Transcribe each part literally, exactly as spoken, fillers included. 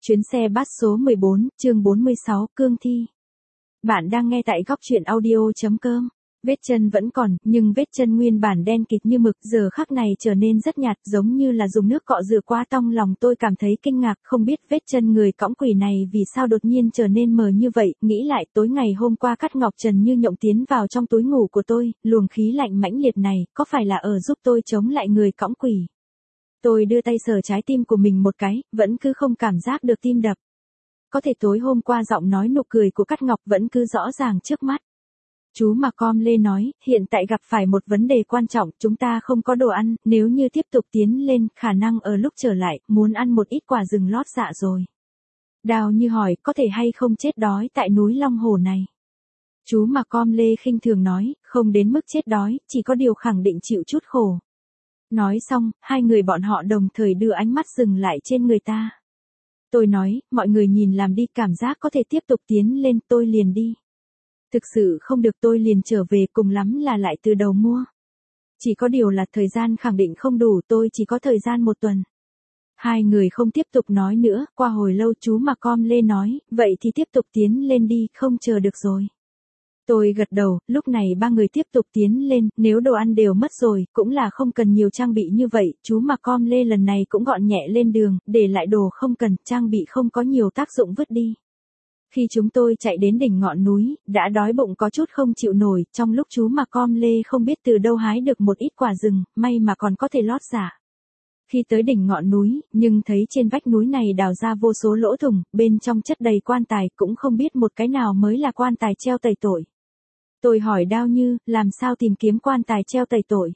Chuyến xe bus số mười bốn, chương bốn mươi sáu, cương thi. Bạn đang nghe tại góc truyện audio chấm com. Vết chân vẫn còn, nhưng vết chân nguyên bản đen kịt như mực giờ khắc này trở nên rất nhạt, giống như là dùng nước cọ rửa qua. Trong lòng tôi cảm thấy kinh ngạc, không biết vết chân người cõng quỷ này vì sao đột nhiên trở nên mờ như vậy. Nghĩ lại tối ngày hôm qua Cát Ngọc Trần như nhộng tiến vào trong túi ngủ của tôi, luồng khí lạnh mãnh liệt này, có phải là ở giúp tôi chống lại người cõng quỷ? Tôi đưa tay sờ trái tim của mình một cái, vẫn cứ không cảm giác được tim đập. Có thể tối hôm qua giọng nói nụ cười của Cát Ngọc vẫn cứ rõ ràng trước mắt. Chú Macom Lê nói, hiện tại gặp phải một vấn đề quan trọng, chúng ta không có đồ ăn, nếu như tiếp tục tiến lên, khả năng ở lúc trở lại, muốn ăn một ít quả rừng lót dạ rồi. Đào Như hỏi, có thể hay không chết đói tại núi Long Hồ này? Chú Macom Lê khinh thường nói, không đến mức chết đói, chỉ có điều khẳng định chịu chút khổ. Nói xong, hai người bọn họ đồng thời đưa ánh mắt dừng lại trên người ta. Tôi nói, mọi người nhìn làm đi, cảm giác có thể tiếp tục tiến lên, tôi liền đi. Thực sự không được tôi liền trở về, cùng lắm là lại từ đầu mua. Chỉ có điều là thời gian khẳng định không đủ, tôi chỉ có thời gian một tuần. Hai người không tiếp tục nói nữa, qua hồi lâu chú Macom Lê nói, vậy thì tiếp tục tiến lên đi, không chờ được rồi. Tôi gật đầu, lúc này ba người tiếp tục tiến lên, nếu đồ ăn đều mất rồi, cũng là không cần nhiều trang bị như vậy, chú Macom Lê lần này cũng gọn nhẹ lên đường, để lại đồ không cần, trang bị không có nhiều tác dụng vứt đi. Khi chúng tôi chạy đến đỉnh ngọn núi, đã đói bụng có chút không chịu nổi, trong lúc chú Macom Lê không biết từ đâu hái được một ít quả rừng, may mà còn có thể lót giả. Khi tới đỉnh ngọn núi, nhưng thấy trên vách núi này đào ra vô số lỗ thủng, bên trong chất đầy quan tài, cũng không biết một cái nào mới là quan tài treo tẩy tội. Tôi hỏi Đao Như, làm sao tìm kiếm quan tài treo tẩy tội?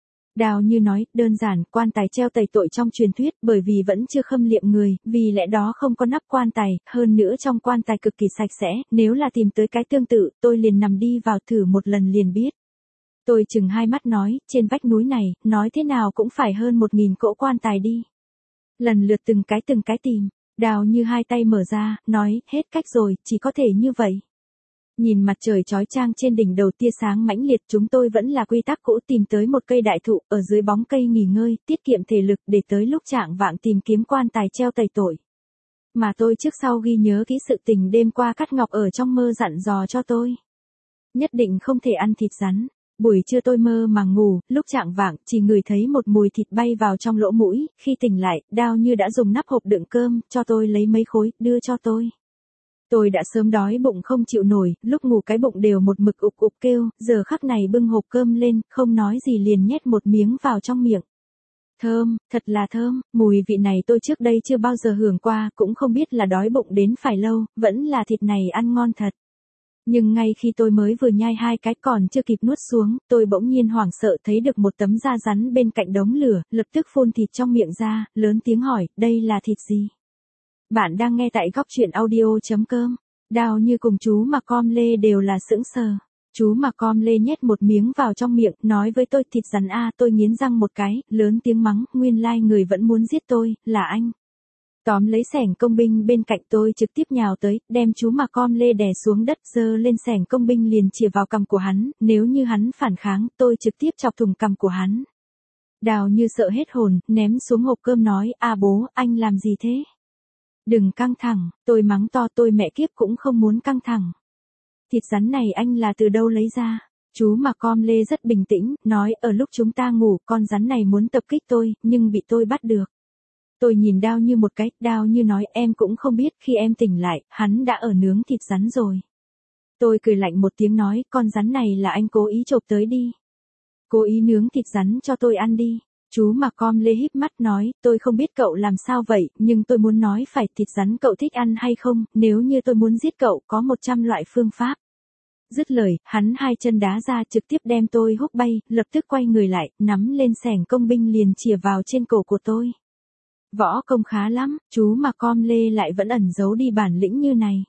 Đao Như nói, đơn giản, quan tài treo tẩy tội trong truyền thuyết, bởi vì vẫn chưa khâm liệm người, vì lẽ đó không có nắp quan tài, hơn nữa trong quan tài cực kỳ sạch sẽ, nếu là tìm tới cái tương tự, tôi liền nằm đi vào thử một lần liền biết. Tôi chừng hai mắt nói, trên vách núi này, nói thế nào cũng phải hơn một nghìn cỗ quan tài đi. Lần lượt từng cái từng cái tìm, Đao Như hai tay mở ra, nói, hết cách rồi, chỉ có thể như vậy. Nhìn mặt trời chói chang trên đỉnh đầu, tia sáng mãnh liệt, chúng tôi vẫn là quy tắc cũ, tìm tới một cây đại thụ, ở dưới bóng cây nghỉ ngơi, tiết kiệm thể lực để tới lúc chạng vạng tìm kiếm quan tài treo tẩy tội. Mà tôi trước sau ghi nhớ kỹ sự tình đêm qua Cát Ngọc ở trong mơ dặn dò cho tôi. Nhất định không thể ăn thịt rắn. Buổi trưa tôi mơ màng ngủ, lúc chạng vạng chỉ ngửi thấy một mùi thịt bay vào trong lỗ mũi, khi tỉnh lại, Đao Như đã dùng nắp hộp đựng cơm, cho tôi lấy mấy khối, đưa cho tôi. Tôi đã sớm đói bụng không chịu nổi, lúc ngủ cái bụng đều một mực ục ục kêu, giờ khắc này bưng hộp cơm lên, không nói gì liền nhét một miếng vào trong miệng. Thơm, thật là thơm, mùi vị này tôi trước đây chưa bao giờ hưởng qua, cũng không biết là đói bụng đến phải lâu, vẫn là thịt này ăn ngon thật. Nhưng ngay khi tôi mới vừa nhai hai cái còn chưa kịp nuốt xuống, tôi bỗng nhiên hoảng sợ thấy được một tấm da rắn bên cạnh đống lửa, lập tức phun thịt trong miệng ra, lớn tiếng hỏi, đây là thịt gì? Bạn đang nghe tại góc truyện audio chấm com. Đao Như cùng chú Macom Lê đều là sững sờ. Chú Macom Lê nhét một miếng vào trong miệng, nói với tôi, thịt rắn a, tôi nghiến răng một cái, lớn tiếng mắng, nguyên lai người vẫn muốn giết tôi, là anh. Tóm lấy xẻng công binh bên cạnh tôi trực tiếp nhào tới, đem chú Macom Lê đè xuống đất, giơ lên xẻng công binh liền chĩa vào cằm của hắn, nếu như hắn phản kháng, tôi trực tiếp chọc thủng cằm của hắn. Đào Như sợ hết hồn, ném xuống hộp cơm nói, à bố, anh làm gì thế? Đừng căng thẳng, tôi mắng to, tôi mẹ kiếp cũng không muốn căng thẳng. Thịt rắn này anh là từ đâu lấy ra? Chú Macom Lê rất bình tĩnh, nói, ở lúc chúng ta ngủ, con rắn này muốn tập kích tôi, nhưng bị tôi bắt được. Tôi nhìn Đao Như một cái, Đao Như nói, em cũng không biết, khi em tỉnh lại, hắn đã ở nướng thịt rắn rồi. Tôi cười lạnh một tiếng nói, con rắn này là anh cố ý chộp tới đi. Cố ý nướng thịt rắn cho tôi ăn đi. Chú Macom Lê híp mắt nói, tôi không biết cậu làm sao vậy, nhưng tôi muốn nói phải, thịt rắn cậu thích ăn hay không, nếu như tôi muốn giết cậu, có một trăm loại phương pháp. Dứt lời, hắn hai chân đá ra trực tiếp đem tôi húc bay, lập tức quay người lại, nắm lên xẻng công binh liền chĩa vào trên cổ của tôi. Võ công khá lắm, chú Macom Lê lại vẫn ẩn giấu đi bản lĩnh như này.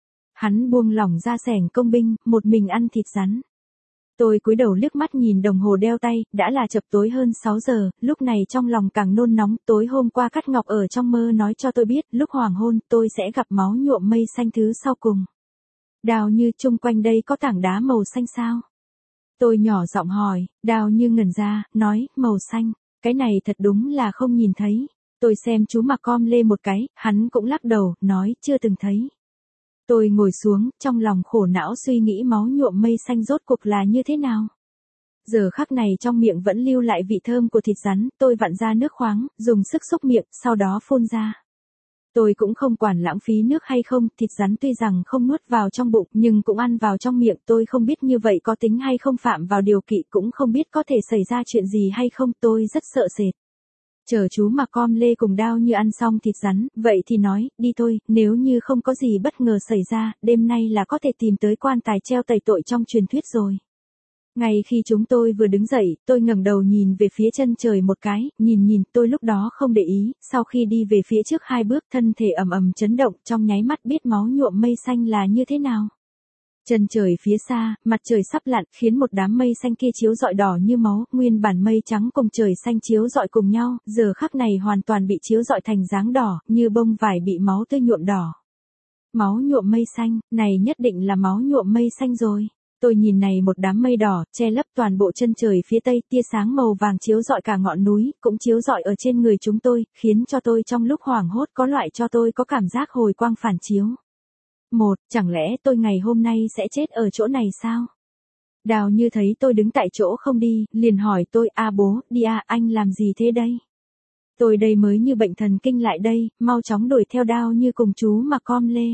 Hắn buông lỏng ra xẻng công binh, một mình ăn thịt rắn. Tôi cúi đầu liếc mắt nhìn đồng hồ đeo tay, đã là chập tối hơn sáu giờ, lúc này trong lòng càng nôn nóng, tối hôm qua Cát Ngọc ở trong mơ nói cho tôi biết, lúc hoàng hôn, tôi sẽ gặp máu nhuộm mây xanh thứ sau cùng. Đào Như, chung quanh đây có tảng đá màu xanh sao? Tôi nhỏ giọng hỏi, Đào Như ngẩn ra, nói, màu xanh, cái này thật đúng là không nhìn thấy. Tôi xem chú mặc com lê một cái, hắn cũng lắc đầu, nói chưa từng thấy. Tôi ngồi xuống, trong lòng khổ não suy nghĩ máu nhuộm mây xanh rốt cuộc là như thế nào. Giờ khắc này trong miệng vẫn lưu lại vị thơm của thịt rắn, tôi vặn ra nước khoáng, dùng sức xúc miệng, sau đó phun ra. Tôi cũng không quản lãng phí nước hay không, thịt rắn tuy rằng không nuốt vào trong bụng nhưng cũng ăn vào trong miệng, tôi không biết như vậy có tính hay không phạm vào điều kỵ, cũng không biết có thể xảy ra chuyện gì hay không, tôi rất sợ sệt. Chờ chú mặc com lê cùng Đao Như ăn xong thịt rắn, vậy thì nói, đi thôi, nếu như không có gì bất ngờ xảy ra, đêm nay là có thể tìm tới quan tài treo tẩy tội trong truyền thuyết rồi. Ngay khi chúng tôi vừa đứng dậy, tôi ngẩng đầu nhìn về phía chân trời một cái, nhìn nhìn, tôi lúc đó không để ý, sau khi đi về phía trước hai bước, thân thể ầm ầm chấn động, trong nháy mắt biết máu nhuộm mây xanh là như thế nào. Chân trời phía xa, mặt trời sắp lặn, khiến một đám mây xanh kia chiếu rọi đỏ như máu, nguyên bản mây trắng cùng trời xanh chiếu rọi cùng nhau, giờ khắc này hoàn toàn bị chiếu rọi thành dáng đỏ, như bông vải bị máu tươi nhuộm đỏ. Máu nhuộm mây xanh, này nhất định là máu nhuộm mây xanh rồi. Tôi nhìn này một đám mây đỏ, che lấp toàn bộ chân trời phía tây, tia sáng màu vàng chiếu rọi cả ngọn núi, cũng chiếu rọi ở trên người chúng tôi, khiến cho tôi trong lúc hoảng hốt có loại cho tôi có cảm giác hồi quang phản chiếu. Một, chẳng lẽ tôi ngày hôm nay sẽ chết ở chỗ này sao? Đào Như thấy tôi đứng tại chỗ không đi, liền hỏi tôi, a bố, đi à, anh làm gì thế đây? Tôi đây mới như bệnh thần kinh lại đây, mau chóng đuổi theo Đao Như cùng chú mặc com lê.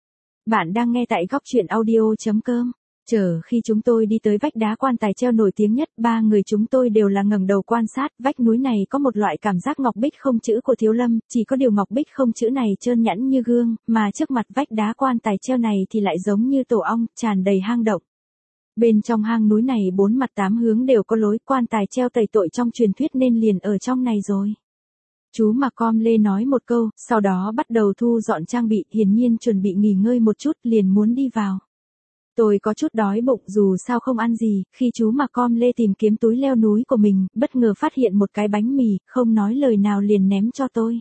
Bạn đang nghe tại góc truyện audio chấm com. Chờ khi chúng tôi đi tới vách đá quan tài treo nổi tiếng nhất, ba người chúng tôi đều là ngẩng đầu quan sát, vách núi này có một loại cảm giác ngọc bích không chữ của Thiếu Lâm, chỉ có điều ngọc bích không chữ này trơn nhẵn như gương, mà trước mặt vách đá quan tài treo này thì lại giống như tổ ong, tràn đầy hang động. Bên trong hang núi này bốn mặt tám hướng đều có lối, quan tài treo tẩy tội trong truyền thuyết nên liền ở trong này rồi. Chú mặc com lê nói một câu, sau đó bắt đầu thu dọn trang bị, hiển nhiên chuẩn bị nghỉ ngơi một chút, liền muốn đi vào. Tôi có chút đói bụng, dù sao không ăn gì, khi chú mặc com lê tìm kiếm túi leo núi của mình, bất ngờ phát hiện một cái bánh mì, không nói lời nào liền ném cho tôi.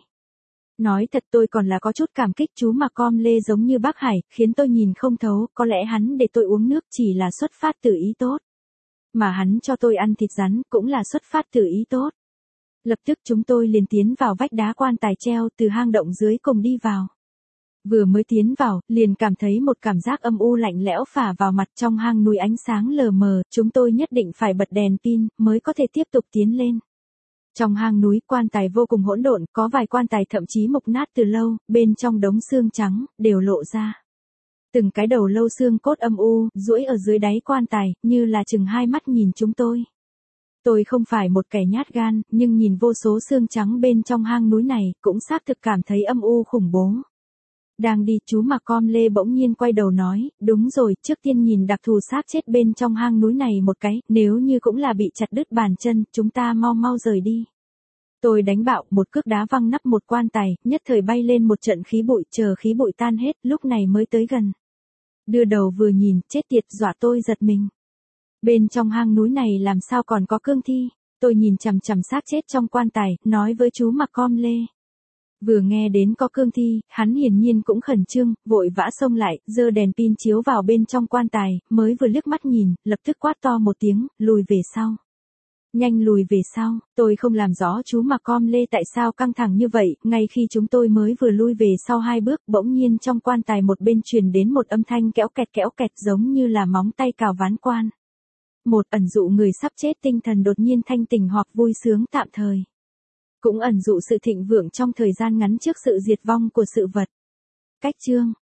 Nói thật tôi còn là có chút cảm kích chú mặc com lê giống như bác Hải, khiến tôi nhìn không thấu, có lẽ hắn để tôi uống nước chỉ là xuất phát từ ý tốt. Mà hắn cho tôi ăn thịt rắn cũng là xuất phát từ ý tốt. Lập tức chúng tôi liền tiến vào vách đá quan tài treo, từ hang động dưới cùng đi vào. Vừa mới tiến vào, liền cảm thấy một cảm giác âm u lạnh lẽo phả vào mặt, trong hang núi ánh sáng lờ mờ, chúng tôi nhất định phải bật đèn pin, mới có thể tiếp tục tiến lên. Trong hang núi, quan tài vô cùng hỗn độn, có vài quan tài thậm chí mục nát từ lâu, bên trong đống xương trắng, đều lộ ra. Từng cái đầu lâu xương cốt âm u, duỗi ở dưới đáy quan tài, như là chừng hai mắt nhìn chúng tôi. Tôi không phải một kẻ nhát gan, nhưng nhìn vô số xương trắng bên trong hang núi này, cũng xác thực cảm thấy âm u khủng bố. Đang đi, chú mặc com lê bỗng nhiên quay đầu nói, đúng rồi, trước tiên nhìn đặc thù xác chết bên trong hang núi này một cái, nếu như cũng là bị chặt đứt bàn chân, chúng ta mau mau rời đi. Tôi đánh bạo, một cước đá văng nắp một quan tài, nhất thời bay lên một trận khí bụi, chờ khí bụi tan hết, lúc này mới tới gần. Đưa đầu vừa nhìn, chết tiệt, dọa tôi giật mình. Bên trong hang núi này làm sao còn có cương thi? Tôi nhìn chằm chằm xác chết trong quan tài, nói với chú mặc com lê. Vừa nghe đến có cương thi, hắn hiển nhiên cũng khẩn trương, vội vã xông lại, giơ đèn pin chiếu vào bên trong quan tài, mới vừa liếc mắt nhìn, lập tức quát to một tiếng, lùi về sau. Nhanh lùi về sau, tôi không làm rõ chú mặc com lê tại sao căng thẳng như vậy, ngay khi chúng tôi mới vừa lui về sau hai bước, bỗng nhiên trong quan tài một bên truyền đến một âm thanh kéo kẹt kéo kẹt giống như là móng tay cào ván quan. Một ẩn dụ người sắp chết tinh thần đột nhiên thanh tỉnh hoặc vui sướng tạm thời. Cũng ẩn dụ sự thịnh vượng trong thời gian ngắn trước sự diệt vong của sự vật. Cách chương